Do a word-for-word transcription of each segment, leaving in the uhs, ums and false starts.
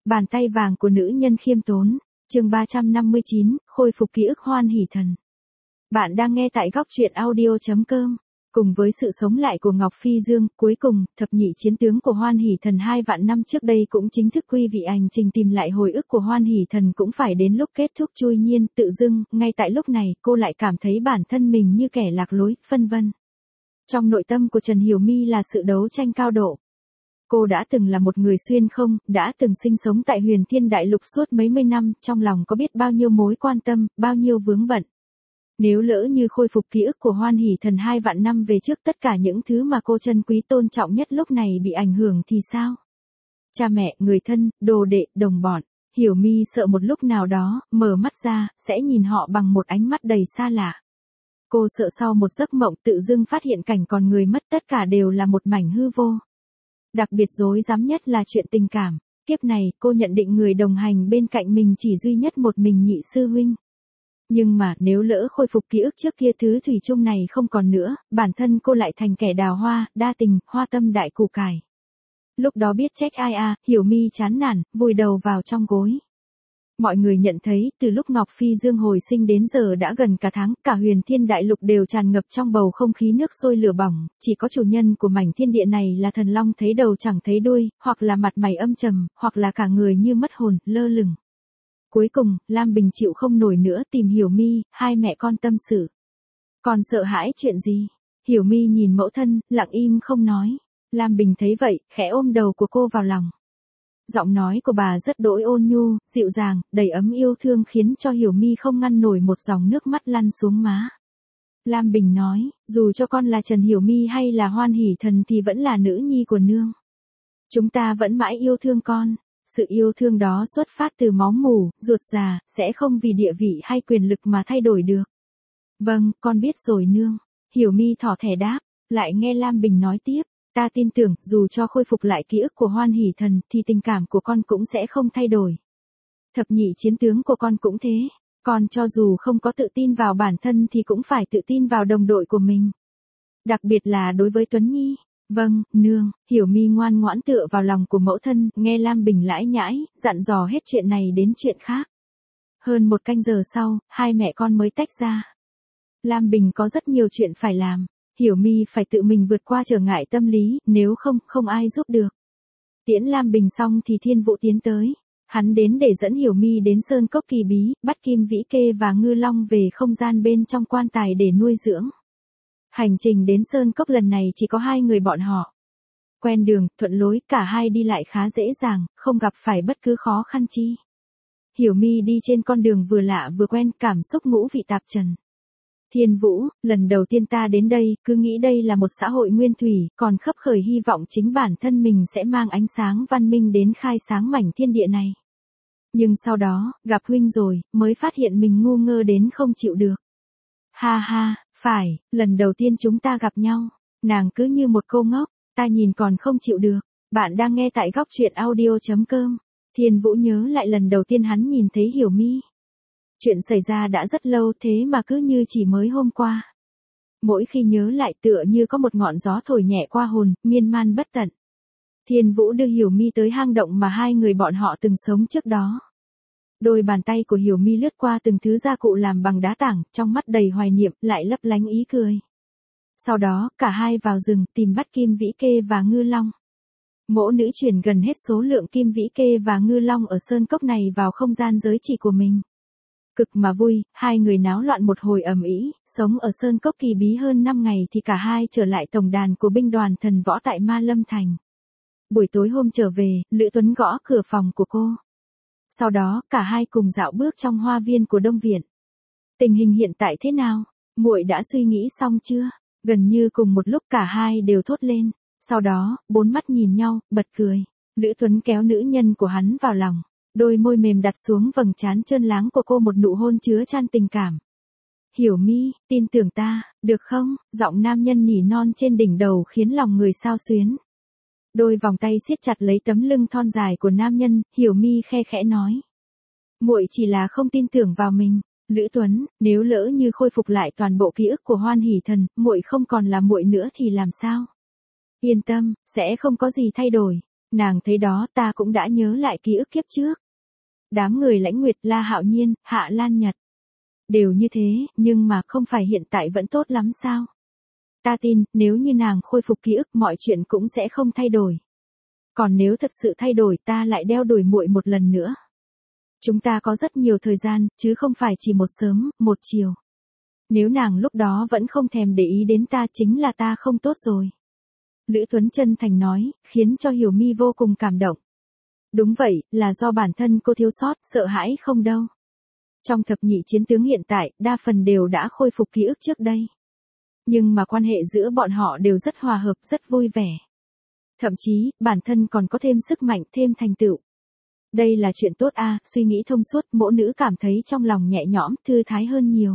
Bàn tay vàng của nữ nhân khiêm tốn. Chương ba trăm năm mươi chín, khôi phục ký ức hoan hỷ thần. Bạn đang nghe tại góc truyện audio chấm com. Cùng với sự sống lại của Ngọc Phi Dương, cuối cùng, thập nhị chiến tướng của Hoan Hỷ Thần hai vạn năm trước đây cũng chính thức quy vị hành trình tìm lại hồi ức của Hoan Hỷ Thần cũng phải đến lúc kết thúc chui nhiên, tự dưng, ngay tại lúc này, cô lại cảm thấy bản thân mình như kẻ lạc lối, phân vân. Trong nội tâm của Trần Hiểu My là sự đấu tranh cao độ. Cô đã từng là một người xuyên không, đã từng sinh sống tại Huyền Thiên Đại Lục suốt mấy mươi năm, trong lòng có biết bao nhiêu mối quan tâm, bao nhiêu vướng bận. Nếu lỡ như khôi phục ký ức của Hoan Hỷ Thần hai vạn năm về trước, tất cả những thứ mà cô trân quý tôn trọng nhất lúc này bị ảnh hưởng thì sao? Cha mẹ, người thân, đồ đệ, đồng bọn. Hiểu My sợ một lúc nào đó, mở mắt ra, sẽ nhìn họ bằng một ánh mắt đầy xa lạ. Cô sợ sau một giấc mộng tự dưng phát hiện cảnh còn người mất, tất cả đều là một mảnh hư vô. Đặc biệt rối rắm nhất là chuyện tình cảm. Kiếp này, cô nhận định người đồng hành bên cạnh mình chỉ duy nhất một mình nhị sư huynh. Nhưng mà, nếu lỡ khôi phục ký ức trước kia, thứ thủy chung này không còn nữa, bản thân cô lại thành kẻ đào hoa, đa tình, hoa tâm đại củ cải. Lúc đó biết trách ai à, Hiểu My chán nản, vùi đầu vào trong gối. Mọi người nhận thấy, từ lúc Ngọc Phi Dương hồi sinh đến giờ đã gần cả tháng, cả Huyền Thiên Đại Lục đều tràn ngập trong bầu không khí nước sôi lửa bỏng, chỉ có chủ nhân của mảnh thiên địa này là thần long thấy đầu chẳng thấy đuôi, hoặc là mặt mày âm trầm, hoặc là cả người như mất hồn, lơ lửng. Cuối cùng, Lam Bình chịu không nổi nữa, tìm Hiểu My, hai mẹ con tâm sự. Còn sợ hãi chuyện gì? Hiểu My nhìn mẫu thân, lặng im không nói. Lam Bình thấy vậy, khẽ ôm đầu của cô vào lòng. Giọng nói của bà rất đỗi ôn nhu, dịu dàng, đầy ấm yêu thương khiến cho Hiểu My không ngăn nổi một dòng nước mắt lăn xuống má. Lam Bình nói, dù cho con là Trần Hiểu My hay là Hoan Hỷ Thần thì vẫn là nữ nhi của nương. Chúng ta vẫn mãi yêu thương con. Sự yêu thương đó xuất phát từ máu mủ, ruột già, sẽ không vì địa vị hay quyền lực mà thay đổi được. Vâng, con biết rồi nương. Hiểu My thỏ thẻ đáp, lại nghe Lam Bình nói tiếp. Ta tin tưởng, dù cho khôi phục lại ký ức của Hoan Hỷ Thần, thì tình cảm của con cũng sẽ không thay đổi. Thập nhị chiến tướng của con cũng thế. Con cho dù không có tự tin vào bản thân thì cũng phải tự tin vào đồng đội của mình. Đặc biệt là đối với Tuấn Nhi. Vâng, nương. Hiểu My ngoan ngoãn tựa vào lòng của mẫu thân, nghe Lam Bình lãi nhãi, dặn dò hết chuyện này đến chuyện khác. Hơn một canh giờ sau, hai mẹ con mới tách ra. Lam Bình có rất nhiều chuyện phải làm. Hiểu My phải tự mình vượt qua trở ngại tâm lý, nếu không, không ai giúp được. Tiễn Lam Bình xong thì Thiên Vũ tiến tới. Hắn đến để dẫn Hiểu My đến Sơn Cốc Kỳ Bí, bắt Kim Vĩ Kê và Ngư Long về không gian bên trong quan tài để nuôi dưỡng. Hành trình đến Sơn Cốc lần này chỉ có hai người bọn họ. Quen đường, thuận lối, cả hai đi lại khá dễ dàng, không gặp phải bất cứ khó khăn chi. Hiểu My đi trên con đường vừa lạ vừa quen, cảm xúc ngũ vị tạp trần. Thiên Vũ, lần đầu tiên ta đến đây, cứ nghĩ đây là một xã hội nguyên thủy, còn khấp khởi hy vọng chính bản thân mình sẽ mang ánh sáng văn minh đến khai sáng mảnh thiên địa này. Nhưng sau đó, gặp huynh rồi, mới phát hiện mình ngu ngơ đến không chịu được. Ha ha, phải, lần đầu tiên chúng ta gặp nhau, nàng cứ như một cô ngốc, ta nhìn còn không chịu được. Bạn đang nghe tại góc truyện audio chấm com. Thiên Vũ nhớ lại lần đầu tiên hắn nhìn thấy Hiểu My. Chuyện xảy ra đã rất lâu thế mà cứ như chỉ mới hôm qua. Mỗi khi nhớ lại tựa như có một ngọn gió thổi nhẹ qua hồn, miên man bất tận. Thiên Vũ đưa Hiểu My tới hang động mà hai người bọn họ từng sống trước đó. Đôi bàn tay của Hiểu My lướt qua từng thứ gia cụ làm bằng đá tảng, trong mắt đầy hoài niệm, lại lấp lánh ý cười. Sau đó, cả hai vào rừng tìm bắt Kim Vĩ Kê và Ngư Long. Mỗ nữ chuyển gần hết số lượng Kim Vĩ Kê và Ngư Long ở Sơn Cốc này vào không gian giới chỉ của mình. Cực mà vui, hai người náo loạn một hồi ầm ĩ, sống ở Sơn Cốc Kỳ Bí hơn năm ngày thì cả hai trở lại tổng đàn của binh đoàn thần võ tại Ma Lâm Thành. Buổi tối hôm trở về, Lữ Tuấn gõ cửa phòng của cô. Sau đó, cả hai cùng dạo bước trong hoa viên của Đông Viện. Tình hình hiện tại thế nào? Muội đã suy nghĩ xong chưa? Gần như cùng một lúc cả hai đều thốt lên. Sau đó, bốn mắt nhìn nhau, bật cười. Lữ Tuấn kéo nữ nhân của hắn vào lòng. Đôi môi mềm đặt xuống vầng trán trơn láng của cô, một nụ hôn chứa chan tình cảm. Hiểu My, tin tưởng ta, được không? Giọng nam nhân nỉ non trên đỉnh đầu khiến lòng người xao xuyến. Đôi vòng tay siết chặt lấy tấm lưng thon dài của nam nhân, Hiểu My khe khẽ nói. Muội chỉ là không tin tưởng vào mình. Lữ Tuấn, nếu lỡ như khôi phục lại toàn bộ ký ức của Hoan Hỷ Thần, muội không còn là muội nữa thì làm sao? Yên tâm, sẽ không có gì thay đổi. Nàng thấy đó ta cũng đã nhớ lại ký ức kiếp trước. Đám người Lãnh Nguyệt, La Hạo Nhiên, Hạ Lan Nhật. Đều như thế, nhưng mà không phải hiện tại vẫn tốt lắm sao? Ta tin, nếu như nàng khôi phục ký ức mọi chuyện cũng sẽ không thay đổi. Còn nếu thật sự thay đổi ta lại đeo đuổi muội một lần nữa. Chúng ta có rất nhiều thời gian, chứ không phải chỉ một sớm, một chiều. Nếu nàng lúc đó vẫn không thèm để ý đến ta chính là ta không tốt rồi. Lữ Tuấn chân thành nói, khiến cho Hiểu Mi vô cùng cảm động. Đúng vậy, là do bản thân cô thiếu sót, sợ hãi không đâu. Trong thập nhị chiến tướng hiện tại, đa phần đều đã khôi phục ký ức trước đây. Nhưng mà quan hệ giữa bọn họ đều rất hòa hợp, rất vui vẻ. Thậm chí, bản thân còn có thêm sức mạnh, thêm thành tựu. Đây là chuyện tốt a, suy nghĩ thông suốt, mỗi nữ cảm thấy trong lòng nhẹ nhõm, thư thái hơn nhiều.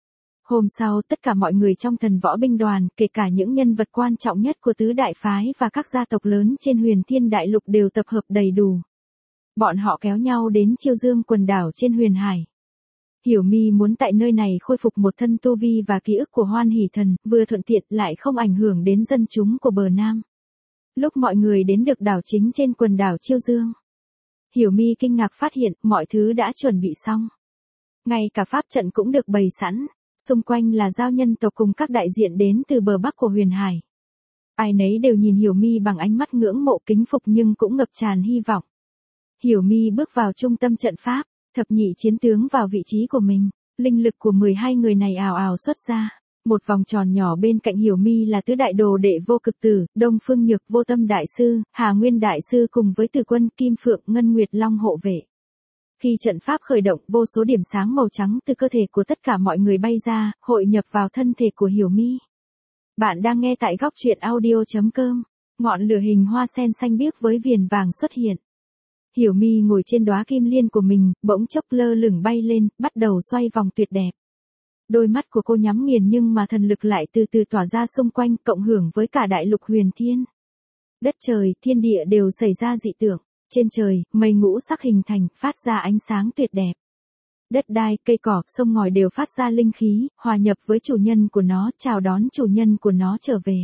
Hôm sau, tất cả mọi người trong thần võ binh đoàn, kể cả những nhân vật quan trọng nhất của tứ đại phái và các gia tộc lớn trên Huyền Thiên Đại Lục đều tập hợp đầy đủ. Bọn họ kéo nhau đến Chiêu Dương quần đảo trên Huyền Hải. Hiểu Mi muốn tại nơi này khôi phục một thân tu vi và ký ức của Hoan Hỷ Thần, vừa thuận tiện lại không ảnh hưởng đến dân chúng của bờ Nam. Lúc mọi người đến được đảo chính trên quần đảo Chiêu Dương, Hiểu Mi kinh ngạc phát hiện mọi thứ đã chuẩn bị xong. Ngay cả pháp trận cũng được bày sẵn, xung quanh là giao nhân tộc cùng các đại diện đến từ bờ bắc của Huyền Hải. Ai nấy đều nhìn Hiểu Mi bằng ánh mắt ngưỡng mộ kính phục nhưng cũng ngập tràn hy vọng. Hiểu Mi bước vào trung tâm trận pháp, thập nhị chiến tướng vào vị trí của mình, linh lực của mười hai người này ào ào xuất ra. Một vòng tròn nhỏ bên cạnh Hiểu Mi là tứ đại đồ đệ Vô Cực Tử, Đông Phương Nhược, Vô Tâm Đại Sư, Hà Nguyên Đại Sư cùng với Từ Quân, Kim Phượng, Ngân Nguyệt Long hộ vệ. Khi trận pháp khởi động, vô số điểm sáng màu trắng từ cơ thể của tất cả mọi người bay ra, hội nhập vào thân thể của Hiểu Mi. Bạn đang nghe tại góc truyện audio chấm com. Ngọn lửa hình hoa sen xanh biếc với viền vàng xuất hiện. Hiểu Mi ngồi trên đóa kim liên của mình, bỗng chốc lơ lửng bay lên, bắt đầu xoay vòng tuyệt đẹp. Đôi mắt của cô nhắm nghiền nhưng mà thần lực lại từ từ tỏa ra xung quanh, cộng hưởng với cả đại lục huyền thiên. Đất trời, thiên địa đều xảy ra dị tượng. Trên trời, mây ngũ sắc hình thành, phát ra ánh sáng tuyệt đẹp. Đất đai, cây cỏ, sông ngòi đều phát ra linh khí, hòa nhập với chủ nhân của nó, chào đón chủ nhân của nó trở về.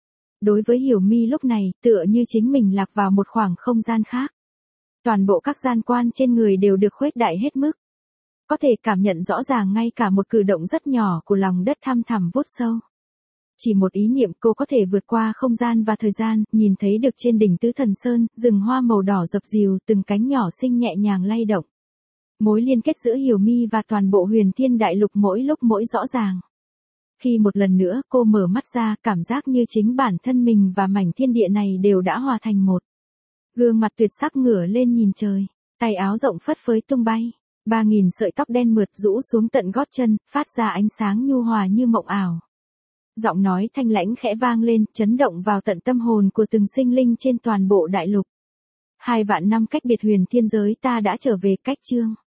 Đối với Hiểu Mi lúc này, tựa như chính mình lạc vào một khoảng không gian khác. Toàn bộ các gian quan trên người đều được khuếch đại hết mức. Có thể cảm nhận rõ ràng ngay cả một cử động rất nhỏ của lòng đất thăm thẳm vút sâu. Chỉ một ý niệm cô có thể vượt qua không gian và thời gian, nhìn thấy được trên đỉnh Tứ Thần Sơn, rừng hoa màu đỏ dập dìu, từng cánh nhỏ xinh nhẹ nhàng lay động. Mối liên kết giữa Hiểu Mi và toàn bộ Huyền Thiên Đại Lục mỗi lúc mỗi rõ ràng. Khi một lần nữa cô mở mắt ra, cảm giác như chính bản thân mình và mảnh thiên địa này đều đã hòa thành một. Gương mặt tuyệt sắc ngửa lên nhìn trời, tay áo rộng phất phới tung bay. Ba nghìn sợi tóc đen mượt rũ xuống tận gót chân, phát ra ánh sáng nhu hòa như mộng ảo. Giọng nói thanh lãnh khẽ vang lên, chấn động vào tận tâm hồn của từng sinh linh trên toàn bộ đại lục. Hai vạn năm cách biệt huyền thiên giới ta đã trở về cách chương.